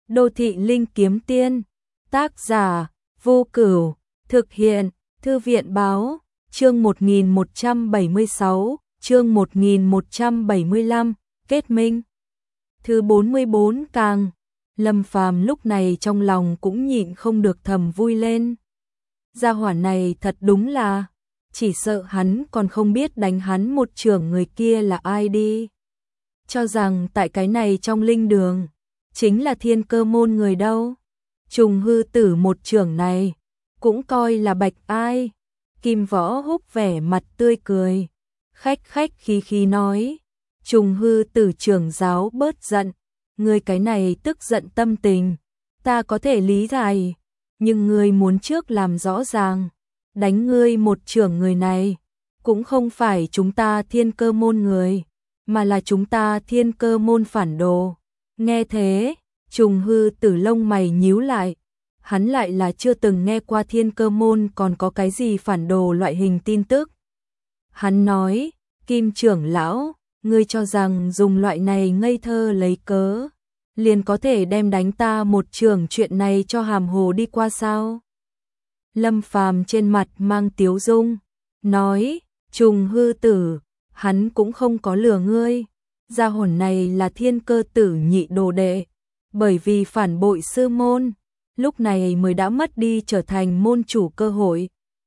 Đô thị linh kiếm tiên. Tác giả Vô Cửu. Thực hiện Thư viện báo. Chương 1176, chương 1175, kết minh. Thứ 44 càng. Lâm Phàm lúc này trong lòng cũng nhịn không được thầm vui lên. Gia hỏa này thật đúng là, chỉ sợ hắn còn không biết đánh hắn một chưởng người kia là ai đi. Cho rằng tại cái này trong linh đường, chính là Thiên Cơ môn người đâu. Trùng hư tử một chưởng này, cũng coi là bạch ai. Kim Võ Húc vẻ mặt tươi cười, khách khí khí nói. Trùng hư tử trưởng giáo bớt giận, ngươi cái này tức giận tâm tình, ta có thể lý giải, nhưng ngươi muốn trước làm rõ ràng, đánh ngươi một chưởng người này, cũng không phải chúng ta Thiên Cơ môn người, mà là chúng ta Thiên Cơ môn phản đồ. Nghe thế, Trùng hư tử lông mày nhíu lại, hắn lại là chưa từng nghe qua Thiên Cơ môn còn có cái gì phản đồ loại hình tin tức. Hắn nói, Kim trưởng lão, ngươi cho rằng dùng loại này ngây thơ lấy cớ, liền có thể đem đánh ta một chưởng chuyện này cho hàm hồ đi qua sao? Lâm Phàm trên mặt mang tiếu dung, nói, Trùng hư tử, hắn cũng không có lừa ngươi, gia hồn này là Thiên Cơ tử nhị đồ đệ, bởi vì phản bội sư môn, lúc này mới đã mất đi trở thành môn chủ cơ hội.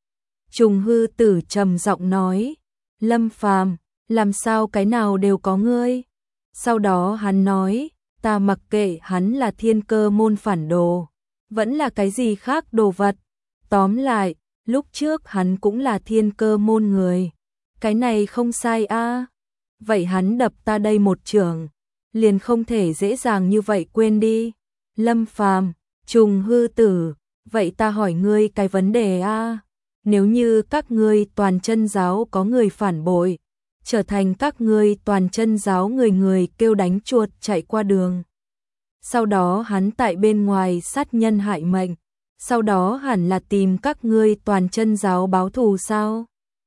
Trùng hư tử trầm giọng nói, Lâm Phàm, làm sao cái nào đều có ngươi? Sau đó hắn nói, ta mặc kệ hắn là Thiên Cơ môn phản đồ, vẫn là cái gì khác đồ vật. Tóm lại, lúc trước hắn cũng là Thiên Cơ môn người. Cái này không sai a. Vậy hắn đập ta đây một chưởng, liền không thể dễ dàng như vậy quên đi. Lâm Phàm, Trùng hư tử, vậy ta hỏi ngươi cái vấn đề a. Nếu như các ngươi toàn chân giáo có người phản bội, trở thành các ngươi toàn chân giáo người kêu đánh chuột chạy qua đường. Sau đó hắn tại bên ngoài sát nhân hại mệnh, sau đó hẳn là tìm các ngươi toàn chân giáo báo thù sao?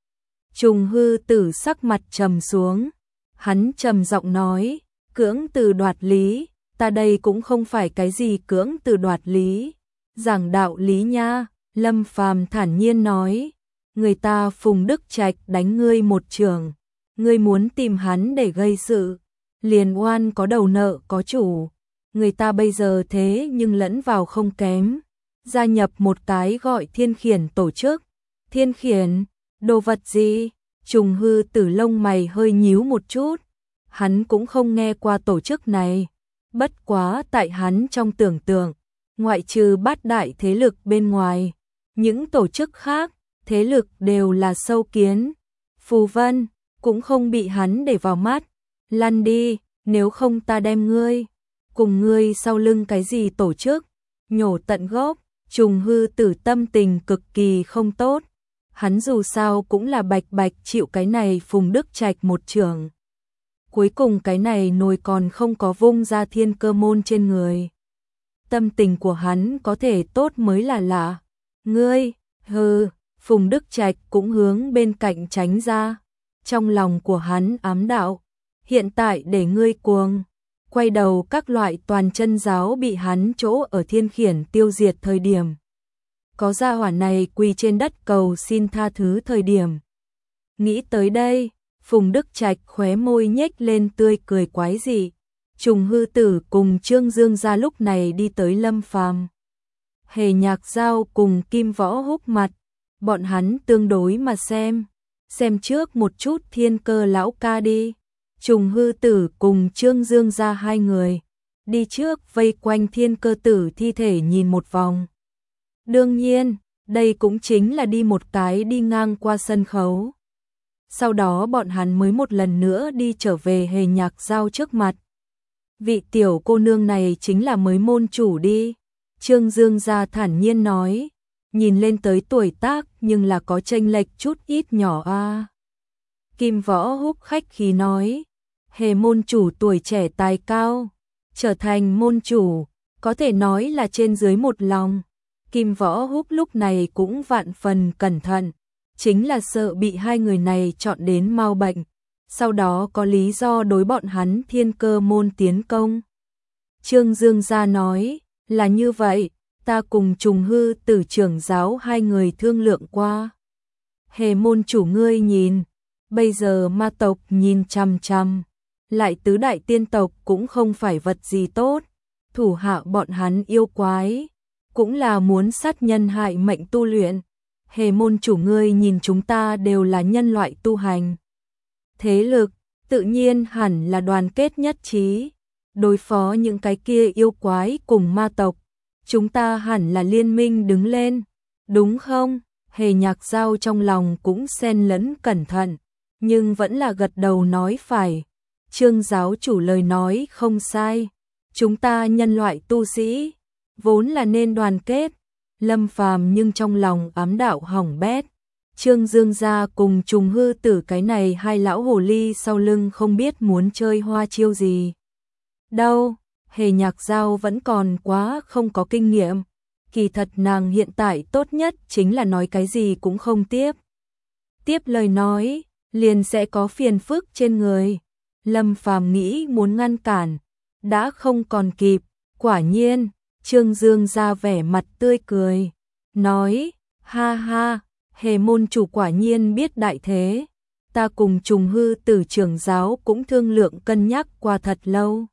Trùng hư tử sắc mặt trầm xuống, hắn trầm giọng nói, cưỡng từ đoạt lý, ta đây cũng không phải cái gì cưỡng từ đoạt lý, giảng đạo lý nha. Lâm Phàm thản nhiên nói, người ta Phùng Đức Trạch đánh ngươi một chưởng, ngươi muốn tìm hắn để gây sự, liền oan có đầu nợ có chủ, người ta bây giờ thế nhưng lẫn vào không kém, gia nhập một cái gọi Thiên Khiển tổ chức. Thiên Khiển, đồ vật gì? Trùng hư tử lông mày hơi nhíu một chút, hắn cũng không nghe qua tổ chức này, bất quá tại hắn trong tưởng tượng, ngoại trừ bát đại thế lực bên ngoài, những tổ chức khác, thế lực đều là sâu kiến. Phù Vân cũng không bị hắn để vào mắt. Lăn đi, nếu không ta đem ngươi, cùng ngươi sau lưng cái gì tổ chức, nhổ tận gốc. Trùng hư tử tâm tình cực kỳ không tốt. Hắn dù sao cũng là bạch chịu cái này Phùng Đức Trạch một chưởng. Cuối cùng cái này nồi còn không có vung ra Thiên Cơ môn trên người. Tâm tình của hắn có thể tốt mới là lạ. Ngươi, hừ, Phùng Đức Trạch cũng hướng bên cạnh tránh ra. Trong lòng của hắn ám đạo, hiện tại để ngươi cuồng, quay đầu các loại toàn chân giáo bị hắn chỗ ở Thiên Khiển tiêu diệt thời điểm. Có gia hỏa này quỳ trên đất cầu xin tha thứ thời điểm. Nghĩ tới đây, Phùng Đức Trạch khóe môi nhếch lên tươi cười quái dị. Trùng hư tử cùng Trương Dương gia lúc này đi tới Lâm Phàm. Hề Nhạc Giao cùng Kim Võ Húc mặt, bọn hắn tương đối mà xem trước một chút Thiên Cơ lão ca đi. Trùng hư tử cùng Trương Dương gia hai người, đi trước vây quanh Thiên Cơ tử thi thể nhìn một vòng. Đương nhiên, đây cũng chính là đi một cái đi ngang qua sân khấu. Sau đó bọn hắn mới một lần nữa đi trở về Hề Nhạc Giao trước mặt. Vị tiểu cô nương này chính là mới môn chủ đi. Trương Dương gia thản nhiên nói, nhìn lên tới tuổi tác nhưng là có chênh lệch chút ít nhỏ a. Kim Võ Húc khách khí nói, Hề môn chủ tuổi trẻ tài cao, trở thành môn chủ, có thể nói là trên dưới một lòng. Kim Võ Húc lúc này cũng vạn phần cẩn thận, chính là sợ bị hai người này chọn đến mau bệnh, sau đó có lý do đối bọn hắn Thiên Cơ môn tiến công. Trương Dương gia nói, Là như vậy, ta cùng Trùng Hư Tử trưởng giáo hai người thương lượng qua. Hề môn chủ ngươi nhìn, bây giờ ma tộc nhìn chằm chằm, lại tứ đại tiên tộc cũng không phải vật gì tốt, thủ hạ bọn hắn yêu quái, cũng là muốn sát nhân hại mệnh tu luyện. Hề môn chủ ngươi nhìn chúng ta đều là nhân loại tu hành. Thế lực, tự nhiên hẳn là đoàn kết nhất trí, đối phó những cái kia yêu quái cùng ma tộc. Chúng ta hẳn là liên minh đứng lên, đúng không? Hề Nhạc Giao trong lòng cũng xen lẫn cẩn thận, nhưng vẫn là gật đầu nói phải. Trương giáo chủ lời nói không sai, chúng ta nhân loại tu sĩ, vốn là nên đoàn kết. Lâm Phàm nhưng trong lòng ám đạo hỏng bét. Trương Dương gia cùng Trùng Hư Tử cái này hai lão hồ ly sau lưng không biết muốn chơi hoa chiêu gì. Đâu, Hề Nhạc Giao vẫn còn quá không có kinh nghiệm. Kỳ thật nàng hiện tại tốt nhất chính là nói cái gì cũng không tiếp. Tiếp lời nói, liền sẽ có phiền phức trên người. Lâm Phàm nghĩ muốn ngăn cản, đã không còn kịp. Quả nhiên, Trương Dương ra vẻ mặt tươi cười, nói, ha ha, Hề môn chủ quả nhiên biết đại thế. Ta cùng Trùng Hư Tử trưởng giáo cũng thương lượng cân nhắc qua thật lâu.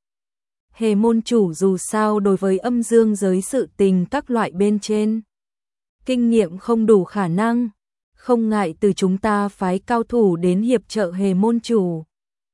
Hề môn chủ dù sao đối với âm dương giới sự tình các loại bên trên, kinh nghiệm không đủ khả năng, không ngại từ chúng ta phái cao thủ đến hiệp trợ Hề môn chủ.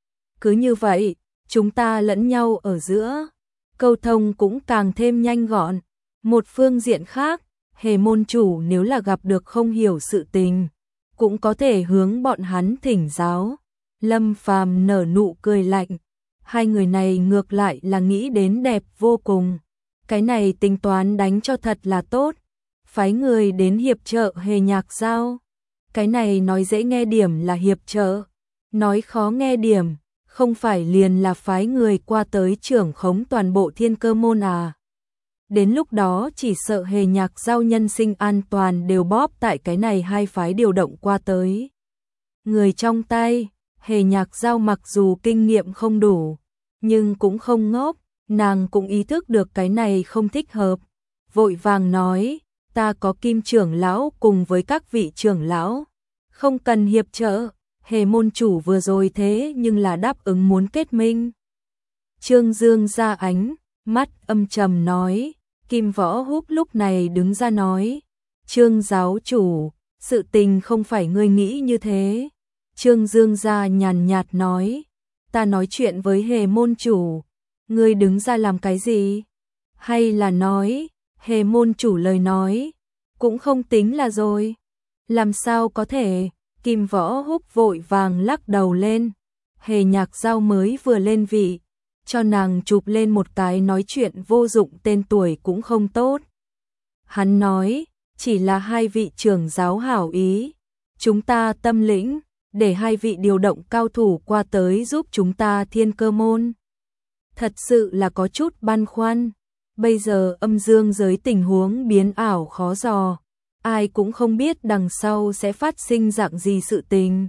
Cứ như vậy, chúng ta lẫn nhau ở giữa, câu thông cũng càng thêm nhanh gọn. Một phương diện khác, Hề môn chủ nếu là gặp được không hiểu sự tình, cũng có thể hướng bọn hắn thỉnh giáo. Lâm Phàm nở nụ cười lạnh. Hai người này ngược lại là nghĩ đến đẹp vô cùng. Cái này tính toán đánh cho thật là tốt. Phái người đến hiệp trợ Hề Nhạc Giao. Cái này nói dễ nghe điểm là hiệp trợ, nói khó nghe điểm, không phải liền là phái người qua tới trưởng khống toàn bộ Thiên Cơ môn à. Đến lúc đó chỉ sợ Hề Nhạc Giao nhân sinh an toàn đều bóp tại cái này hai phái điều động qua tới. Người trong tay, Hề Nhạc Giao mặc dù kinh nghiệm không đủ, nhưng cũng không ngốc, nàng cũng ý thức được cái này không thích hợp. Vội vàng nói, ta có Kim trưởng lão cùng với các vị trưởng lão, không cần hiệp trợ. Hề môn chủ vừa rồi thế nhưng là đáp ứng muốn kết minh. Trương Dương ra ánh mắt âm trầm nói. Kim Võ Húc lúc này đứng ra nói, Trương giáo chủ, sự tình không phải ngươi nghĩ như thế. Trương Dương ra nhàn nhạt nói, ta nói chuyện với Hề môn chủ, ngươi đứng ra làm cái gì? Hay là nói, Hề môn chủ lời nói, cũng không tính là rồi. Làm sao có thể? Kim Võ Húc vội vàng lắc đầu lên. Hề Nhạc Giao mới vừa lên vị, cho nàng chụp lên một cái nói chuyện vô dụng tên tuổi cũng không tốt. Hắn nói, chỉ là hai vị trưởng giáo hảo ý, chúng ta tâm lĩnh, để hai vị điều động cao thủ qua tới giúp chúng ta Thiên Cơ môn. Thật sự là có chút băn khoăn, bây giờ âm dương giới tình huống biến ảo khó dò, ai cũng không biết đằng sau sẽ phát sinh dạng gì sự tình.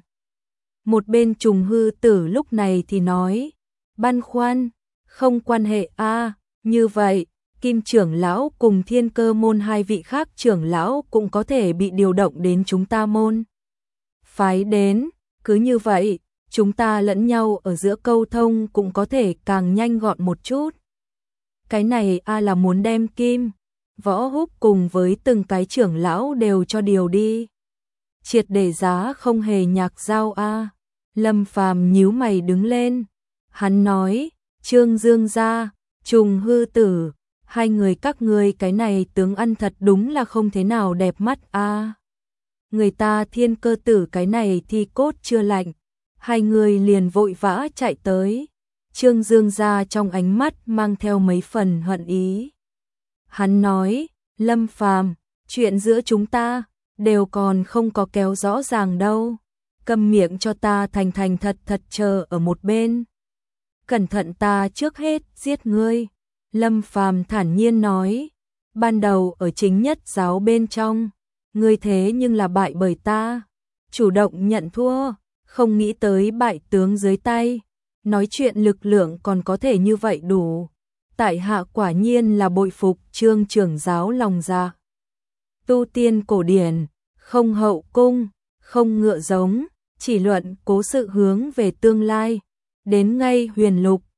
Một bên Trùng Hư Tử lúc này thì nói, băn khoăn, không quan hệ a, như vậy, Kim trưởng lão cùng Thiên Cơ môn hai vị khác trưởng lão cũng có thể bị điều động đến chúng ta môn phái đến, cứ như vậy, chúng ta lẫn nhau ở giữa câu thông cũng có thể càng nhanh gọn một chút. Cái này a là muốn đem Kim Võ Húc cùng với từng cái trưởng lão đều cho điều đi. Triệt để giá không Hề Nhạc Giao a. Lâm Phàm nhíu mày đứng lên. Hắn nói, Trương Dương gia, Trùng Hư Tử, hai người các ngươi cái này tướng ăn thật đúng là không thế nào đẹp mắt a. Người ta Thiên Cơ tử cái này thì cốt chưa lạnh, hai người liền vội vã chạy tới. Trương Dương gia trong ánh mắt mang theo mấy phần hận ý. Hắn nói, Lâm Phàm, chuyện giữa chúng ta đều còn không có kéo rõ ràng đâu. Câm miệng cho ta thành thành thật thật chờ ở một bên. Cẩn thận ta trước hết giết ngươi. Lâm Phàm thản nhiên nói, ban đầu ở chính nhất giáo bên trong, ngươi thế nhưng là bại bởi ta, chủ động nhận thua, không nghĩ tới bại tướng dưới tay, nói chuyện lực lượng còn có thể như vậy đủ. tại hạ quả nhiên là bội phục Trương trưởng giáo lòng dạ. Tu tiên cổ điển, không hậu cung, không ngựa giống, chỉ luận cố sự hướng về tương lai. Đến ngay huyền lục,